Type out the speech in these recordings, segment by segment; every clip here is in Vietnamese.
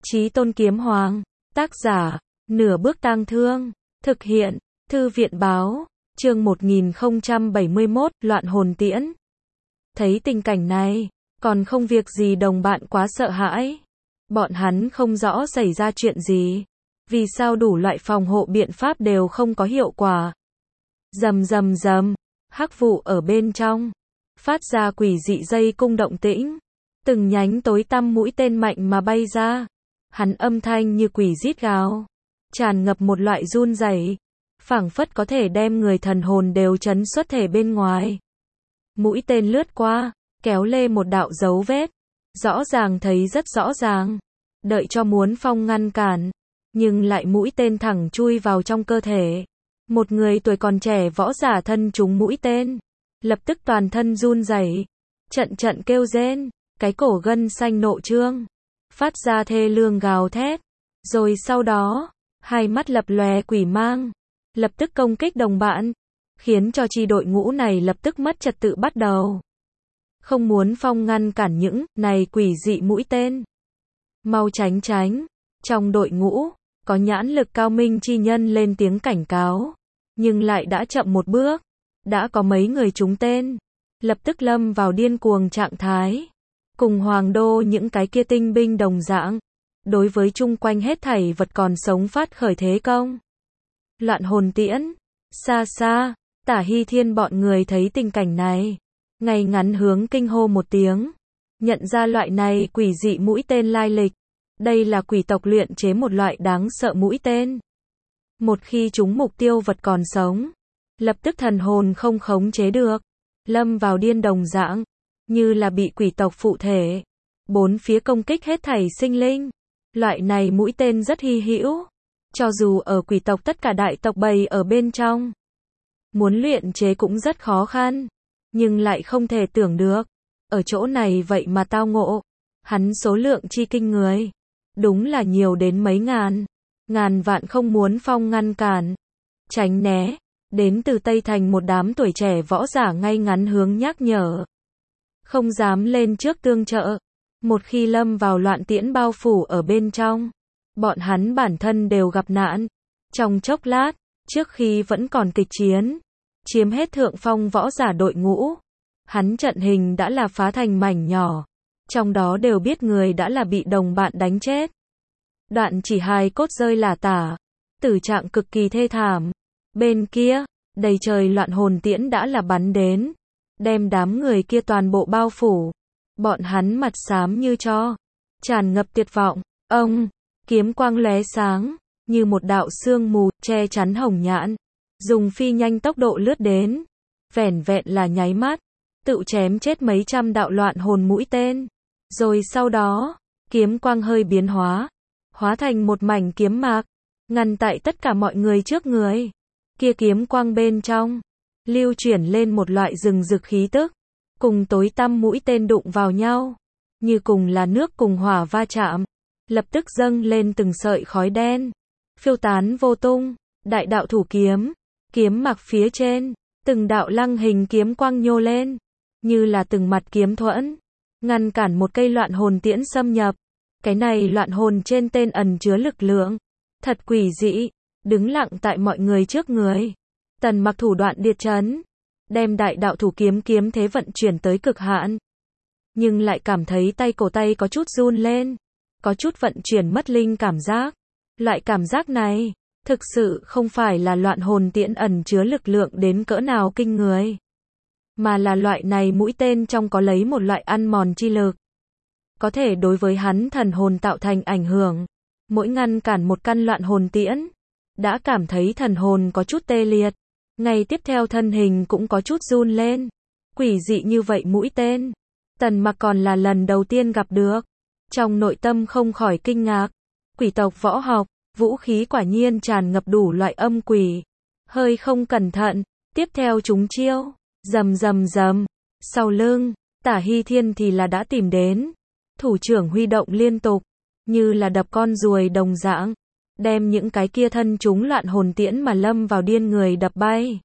Chí Tôn Kiếm Hoàng, tác giả, Nửa Bước Tang Thương, thực hiện, Thư viện báo, chương 1071, Loạn Hồn Tiễn. Thấy tình cảnh này, còn không việc gì đồng bạn quá sợ hãi. Bọn hắn không rõ xảy ra chuyện gì. Vì sao đủ loại phòng hộ biện pháp đều không có hiệu quả. Rầm rầm rầm, hắc vụ ở bên trong, phát ra quỷ dị dây cung động tĩnh. Từng nhánh tối tăm mũi tên mạnh mà bay ra. Hắn âm thanh như quỷ rít gào, tràn ngập một loại run rẩy, phảng phất có thể đem người thần hồn đều chấn xuất thể bên ngoài. Mũi tên lướt qua, kéo lê một đạo dấu vết, rõ ràng thấy rất rõ ràng. Đợi cho muốn Phong ngăn cản, nhưng lại mũi tên thẳng chui vào trong cơ thể. Một người tuổi còn trẻ võ giả thân trúng mũi tên, lập tức toàn thân run rẩy, trận trận kêu rên, cái cổ gân xanh nộ trương, phát ra thê lương gào thét, rồi sau đó, hai mắt lập lòe quỷ mang, lập tức công kích đồng bạn, khiến cho chi đội ngũ này lập tức mất trật tự bắt đầu. Không muốn Phong ngăn cản những này quỷ dị mũi tên. Mau tránh tránh, trong đội ngũ, có nhãn lực cao minh chi nhân lên tiếng cảnh cáo, nhưng lại đã chậm một bước, đã có mấy người trúng tên, lập tức lâm vào điên cuồng trạng thái. Cùng Hoàng Đô những cái kia tinh binh đồng dạng, đối với chung quanh hết thảy vật còn sống phát khởi thế công. Loạn hồn tiễn, xa xa, Tả Hy Thiên bọn người thấy tình cảnh này, ngay ngắn hướng kinh hô một tiếng, nhận ra loại này quỷ dị mũi tên lai lịch. Đây là quỷ tộc luyện chế một loại đáng sợ mũi tên. Một khi chúng mục tiêu vật còn sống, lập tức thần hồn không khống chế được, lâm vào điên đồng dạng, như là bị quỷ tộc phụ thể, bốn phía công kích hết thảy sinh linh. Loại này mũi tên rất hy hữu, cho dù ở quỷ tộc tất cả đại tộc bầy ở bên trong, muốn luyện chế cũng rất khó khăn, nhưng lại không thể tưởng được, ở chỗ này vậy mà tao ngộ, hắn số lượng chi kinh người, đúng là nhiều đến mấy ngàn, ngàn vạn không muốn Phong ngăn cản, tránh né, đến từ Tây Thành một đám tuổi trẻ võ giả ngay ngắn hướng nhắc nhở, không dám lên trước tương trợ. Một khi lâm vào loạn tiễn bao phủ ở bên trong, bọn hắn bản thân đều gặp nạn. Trong chốc lát, trước khi vẫn còn kịch chiến, chiếm hết thượng phong võ giả đội ngũ, hắn trận hình đã là phá thành mảnh nhỏ, trong đó đều biết người đã là bị đồng bạn đánh chết. Đoạn chỉ hài cốt rơi lả tả, tử trạng cực kỳ thê thảm. Bên kia, đầy trời loạn hồn tiễn đã là bắn đến, đem đám người kia toàn bộ bao phủ. Bọn hắn mặt xám như tro, tràn ngập tuyệt vọng. Ông, kiếm quang lóe sáng, như một đạo sương mù, che chắn hồng nhãn, dùng phi nhanh tốc độ lướt đến. Vẻn vẹn là nháy mắt, tự chém chết mấy trăm đạo loạn hồn mũi tên. Rồi sau đó, kiếm quang hơi biến hóa, hóa thành một mảnh kiếm mạc, ngăn tại tất cả mọi người trước người. Kia kiếm quang bên trong, lưu chuyển lên một loại rừng rực khí tức, cùng tối tăm mũi tên đụng vào nhau, như cùng là nước cùng hỏa va chạm, lập tức dâng lên từng sợi khói đen, phiêu tán vô tung. Đại đạo thủ kiếm, kiếm mặc phía trên, từng đạo lăng hình kiếm quang nhô lên, như là từng mặt kiếm thuẫn, ngăn cản một cây loạn hồn tiễn xâm nhập. Cái này loạn hồn trên tên ẩn chứa lực lượng, thật quỷ dị, đứng lặng tại mọi người trước người. Tần Mặc thủ đoạn điệt trấn, đem đại đạo thủ kiếm kiếm thế vận chuyển tới cực hạn, nhưng lại cảm thấy cổ tay có chút run lên, có chút vận chuyển mất linh cảm giác. Loại cảm giác này, thực sự không phải là loạn hồn tiễn ẩn chứa lực lượng đến cỡ nào kinh người, mà là loại này mũi tên trong có lấy một loại ăn mòn chi lực, có thể đối với hắn thần hồn tạo thành ảnh hưởng. Mỗi ngăn cản một căn loạn hồn tiễn, đã cảm thấy thần hồn có chút tê liệt. Ngay tiếp theo thân hình cũng có chút run lên. Quỷ dị như vậy mũi tên, Tần Mặc còn là lần đầu tiên gặp được. Trong nội tâm không khỏi kinh ngạc. Quỷ tộc võ học, vũ khí quả nhiên tràn ngập đủ loại âm quỷ. Hơi không cẩn thận, tiếp theo chúng chiêu, rầm rầm rầm. Sau lưng, Tả Hy Thiên thì là đã tìm đến. Thủ trưởng huy động liên tục, như là đập con ruồi đồng dạng, đem những cái kia thân chúng loạn hồn tiễn mà lâm vào điên người đập bay.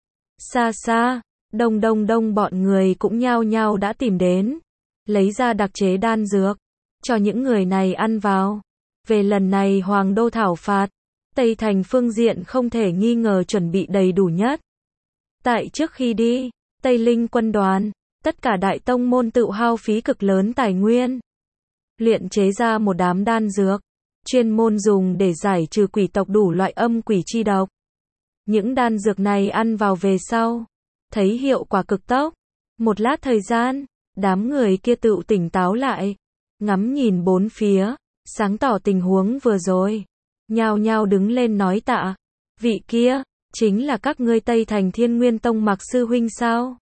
Xa xa, đông đông đông bọn người cũng nhao nhao đã tìm đến, lấy ra đặc chế đan dược, cho những người này ăn vào. Về lần này Hoàng đô thảo phạt, Tây Thành phương diện không thể nghi ngờ chuẩn bị đầy đủ nhất. Tại trước khi đi, Tây Linh quân đoàn, tất cả đại tông môn tự hao phí cực lớn tài nguyên, luyện chế ra một đám đan dược, chuyên môn dùng để giải trừ quỷ tộc đủ loại âm quỷ chi độc. Những đan dược này ăn vào về sau, thấy hiệu quả cực tốc. Một lát thời gian, đám người kia tự tỉnh táo lại, ngắm nhìn bốn phía, sáng tỏ tình huống vừa rồi. Nhao nhao đứng lên nói tạ. Vị kia, chính là các ngươi Tây Thành Thiên Nguyên Tông Mạc sư huynh sao?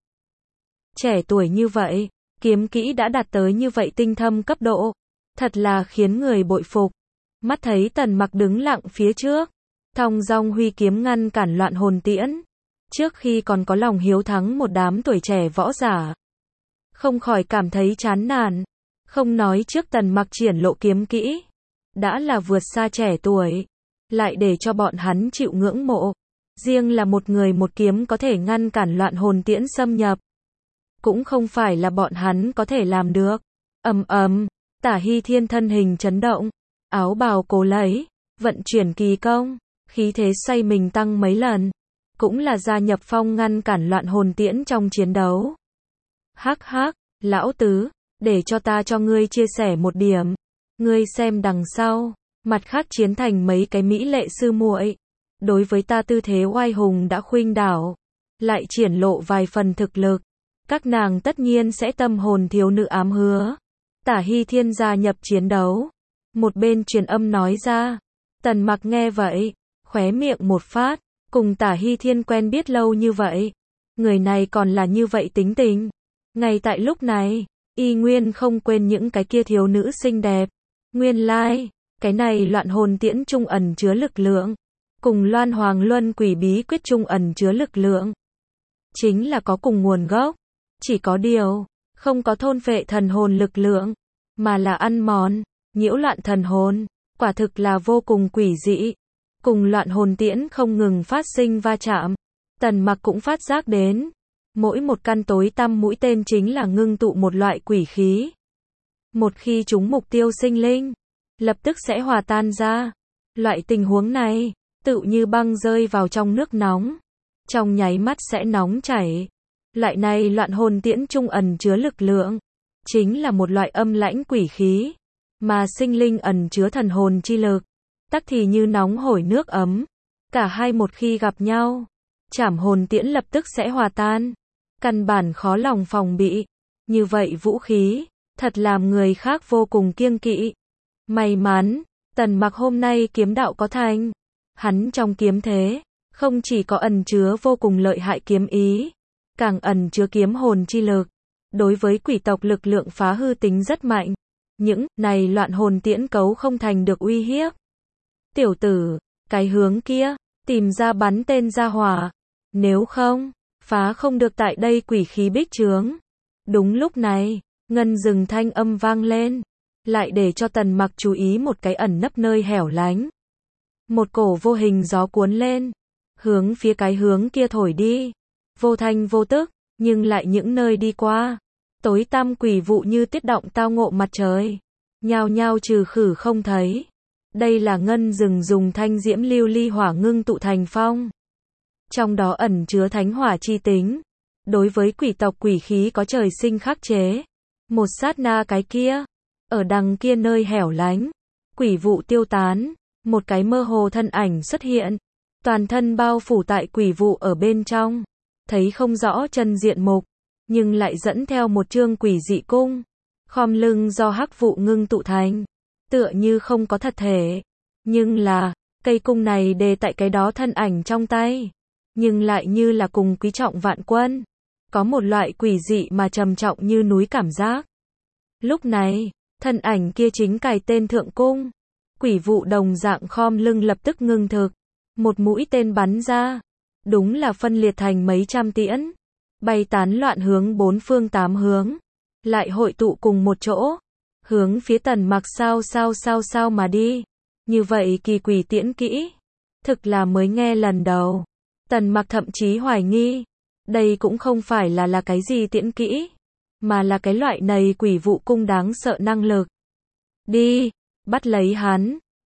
Trẻ tuổi như vậy, kiếm kỹ đã đạt tới như vậy tinh thâm cấp độ. Thật là khiến người bội phục. Mắt thấy Tần Mặc đứng lặng phía trước, thong dong huy kiếm ngăn cản loạn hồn tiễn. Trước khi còn có lòng hiếu thắng một đám tuổi trẻ võ giả, không khỏi cảm thấy chán nản. Không nói trước Tần Mặc triển lộ kiếm kỹ, đã là vượt xa trẻ tuổi, lại để cho bọn hắn chịu ngưỡng mộ. Riêng là một người một kiếm có thể ngăn cản loạn hồn tiễn xâm nhập, cũng không phải là bọn hắn có thể làm được. Ầm ầm, Tả Hy Thiên thân hình chấn động, áo bào cố lấy, vận chuyển kỳ công, khí thế xoay mình tăng mấy lần, cũng là gia nhập phong ngăn cản loạn hồn tiễn trong chiến đấu. Hắc hắc, lão tứ, để cho ta cho ngươi chia sẻ một điểm. Ngươi xem đằng sau, mặt khác chiến thành mấy cái mỹ lệ sư muội, đối với ta tư thế oai hùng đã khuynh đảo, lại triển lộ vài phần thực lực, các nàng tất nhiên sẽ tâm hồn thiếu nữ ám hứa. Tả Hy Thiên gia nhập chiến đấu, một bên truyền âm nói ra. Tần Mặc nghe vậy, khóe miệng một phát, cùng Tả Hy Thiên quen biết lâu như vậy, người này còn là như vậy tính tình. Ngay tại lúc này, y nguyên không quên những cái kia thiếu nữ xinh đẹp. Nguyên lai, cái này loạn hồn tiễn trung ẩn chứa lực lượng, cùng Loan Hoàng Luân Quỷ Bí Quyết trung ẩn chứa lực lượng, chính là có cùng nguồn gốc. Chỉ có điều, không có thôn phệ thần hồn lực lượng, mà là ăn mòn, nhiễu loạn thần hồn, quả thực là vô cùng quỷ dị. Cùng loạn hồn tiễn không ngừng phát sinh va chạm, Tần Mặc cũng phát giác đến, mỗi một căn tối tăm mũi tên chính là ngưng tụ một loại quỷ khí. Một khi chúng mục tiêu sinh linh, lập tức sẽ hòa tan ra. Loại tình huống này, tựu như băng rơi vào trong nước nóng, trong nháy mắt sẽ nóng chảy. Loại này loạn hồn tiễn trung ẩn chứa lực lượng, chính là một loại âm lãnh quỷ khí, mà sinh linh ẩn chứa thần hồn chi lực, tắc thì như nóng hổi nước ấm. Cả hai một khi gặp nhau, trảm hồn tiễn lập tức sẽ hòa tan, căn bản khó lòng phòng bị. Như vậy vũ khí, thật làm người khác vô cùng kiêng kỵ. May mắn, Tần Mặc hôm nay kiếm đạo có thành. Hắn trong kiếm thế, không chỉ có ẩn chứa vô cùng lợi hại kiếm ý, càng ẩn chứa kiếm hồn chi lực. Đối với quỷ tộc lực lượng phá hư tính rất mạnh. Những này loạn hồn tiễn cấu không thành được uy hiếp. Tiểu tử, cái hướng kia, tìm ra bắn tên ra hỏa. Nếu không, phá không được tại đây quỷ khí bích chướng. Đúng lúc này, ngân rừng thanh âm vang lên, lại để cho Tần Mặc chú ý một cái ẩn nấp nơi hẻo lánh. Một cổ vô hình gió cuốn lên, hướng phía cái hướng kia thổi đi. Vô thanh vô tức, nhưng lại những nơi đi qua, tối tăm quỷ vụ như tiết động tao ngộ mặt trời, nhao nhao trừ khử không thấy. Đây là ngân rừng dùng thanh diễm lưu ly hỏa ngưng tụ thành phong, trong đó ẩn chứa thánh hỏa chi tính. Đối với quỷ tộc quỷ khí có trời sinh khắc chế. Một sát na cái kia, ở đằng kia nơi hẻo lánh, quỷ vụ tiêu tán, một cái mơ hồ thân ảnh xuất hiện, toàn thân bao phủ tại quỷ vụ ở bên trong, thấy không rõ chân diện mục, nhưng lại dẫn theo một chương quỷ dị cung, khom lưng do hắc vụ ngưng tụ thành, tựa như không có thật thể, nhưng là, cây cung này đề tại cái đó thân ảnh trong tay, nhưng lại như là cùng quý trọng vạn quân, có một loại quỷ dị mà trầm trọng như núi cảm giác. Lúc này, thân ảnh kia chính cài tên thượng cung, quỷ vụ đồng dạng khom lưng lập tức ngưng thực, một mũi tên bắn ra, đúng là phân liệt thành mấy trăm tiễn, bay tán loạn hướng bốn phương tám hướng, lại hội tụ cùng một chỗ, hướng phía Tần Mặc sao mà đi. Như vậy kỳ quỷ tiễn kỹ, thực là mới nghe lần đầu. Tần Mặc thậm chí hoài nghi, đây cũng không phải là cái gì tiễn kỹ, mà là cái loại này quỷ vụ cung đáng sợ năng lực. Đi, bắt lấy hắn,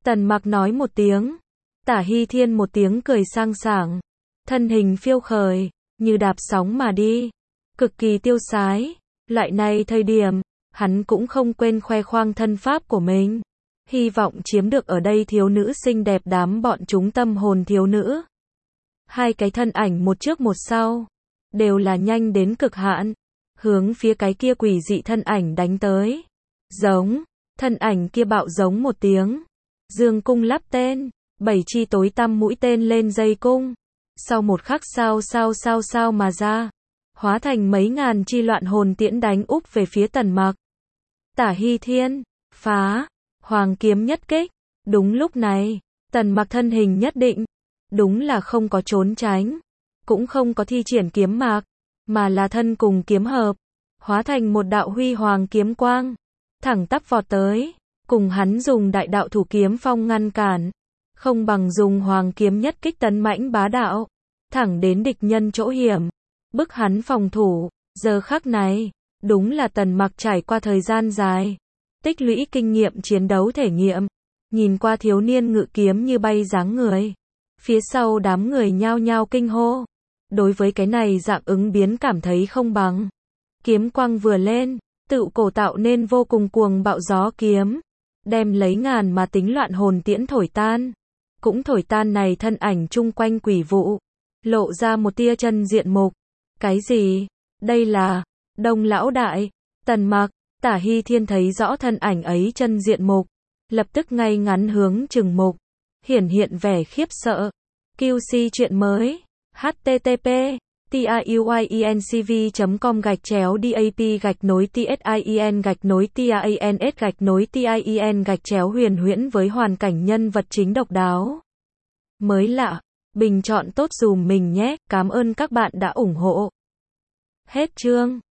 Tần Mặc nói một tiếng. Tả Hy Thiên một tiếng cười sang sảng. Thân hình phiêu khởi, như đạp sóng mà đi. Cực kỳ tiêu sái. Loại này thời điểm, hắn cũng không quên khoe khoang thân pháp của mình. Hy vọng chiếm được ở đây thiếu nữ xinh đẹp đám bọn chúng tâm hồn thiếu nữ. Hai cái thân ảnh một trước một sau. Đều là nhanh đến cực hạn. Hướng phía cái kia quỷ dị thân ảnh đánh tới. Giống. Thân ảnh kia bạo giống một tiếng. Dương cung lắp tên. 7 chi tối tăm mũi tên lên dây cung. Sau một khắc sao mà ra. Hóa thành mấy ngàn chi loạn hồn tiễn đánh úp về phía Tần Mặc. Tả Hy Thiên. Phá. Hoàng kiếm nhất kích. Đúng lúc này. Tần Mặc thân hình nhất định. Đúng là không có trốn tránh. Cũng không có thi triển kiếm mạc. Mà là thân cùng kiếm hợp. Hóa thành một đạo huy hoàng kiếm quang. Thẳng tắp vọt tới. Cùng hắn dùng đại đạo thủ kiếm phong ngăn cản. Không bằng dùng hoàng kiếm nhất kích tấn mãnh bá đạo. Thẳng đến địch nhân chỗ hiểm. Bức hắn phòng thủ. Giờ khắc này. Đúng là Tần Mặc trải qua thời gian dài. Tích lũy kinh nghiệm chiến đấu thể nghiệm. Nhìn qua thiếu niên ngự kiếm như bay dáng người. Phía sau đám người nhao nhao kinh hô. Đối với cái này dạng ứng biến cảm thấy không bằng. Kiếm quang vừa lên. Tự cổ tạo nên vô cùng cuồng bạo gió kiếm. Đem lấy ngàn mà tính loạn hồn tiễn thổi tan. Cũng thổi tan này thân ảnh chung quanh quỷ vụ. Lộ ra một tia chân diện mục. Cái gì? Đây là Đông lão đại. Tần Mặc. Tả Hy Thiên thấy rõ thân ảnh ấy chân diện mục. Lập tức ngay ngắn hướng chừng mục. Hiện vẻ khiếp sợ. QC chuyện mới. http tiuyenCV.com/dap-tin-TAN-TIEN-TIEN huyền với hoàn cảnh nhân vật chính độc đáo. Mới lạ. Bình chọn tốt dùm mình nhé. Cảm ơn các bạn đã ủng hộ. Hết chương.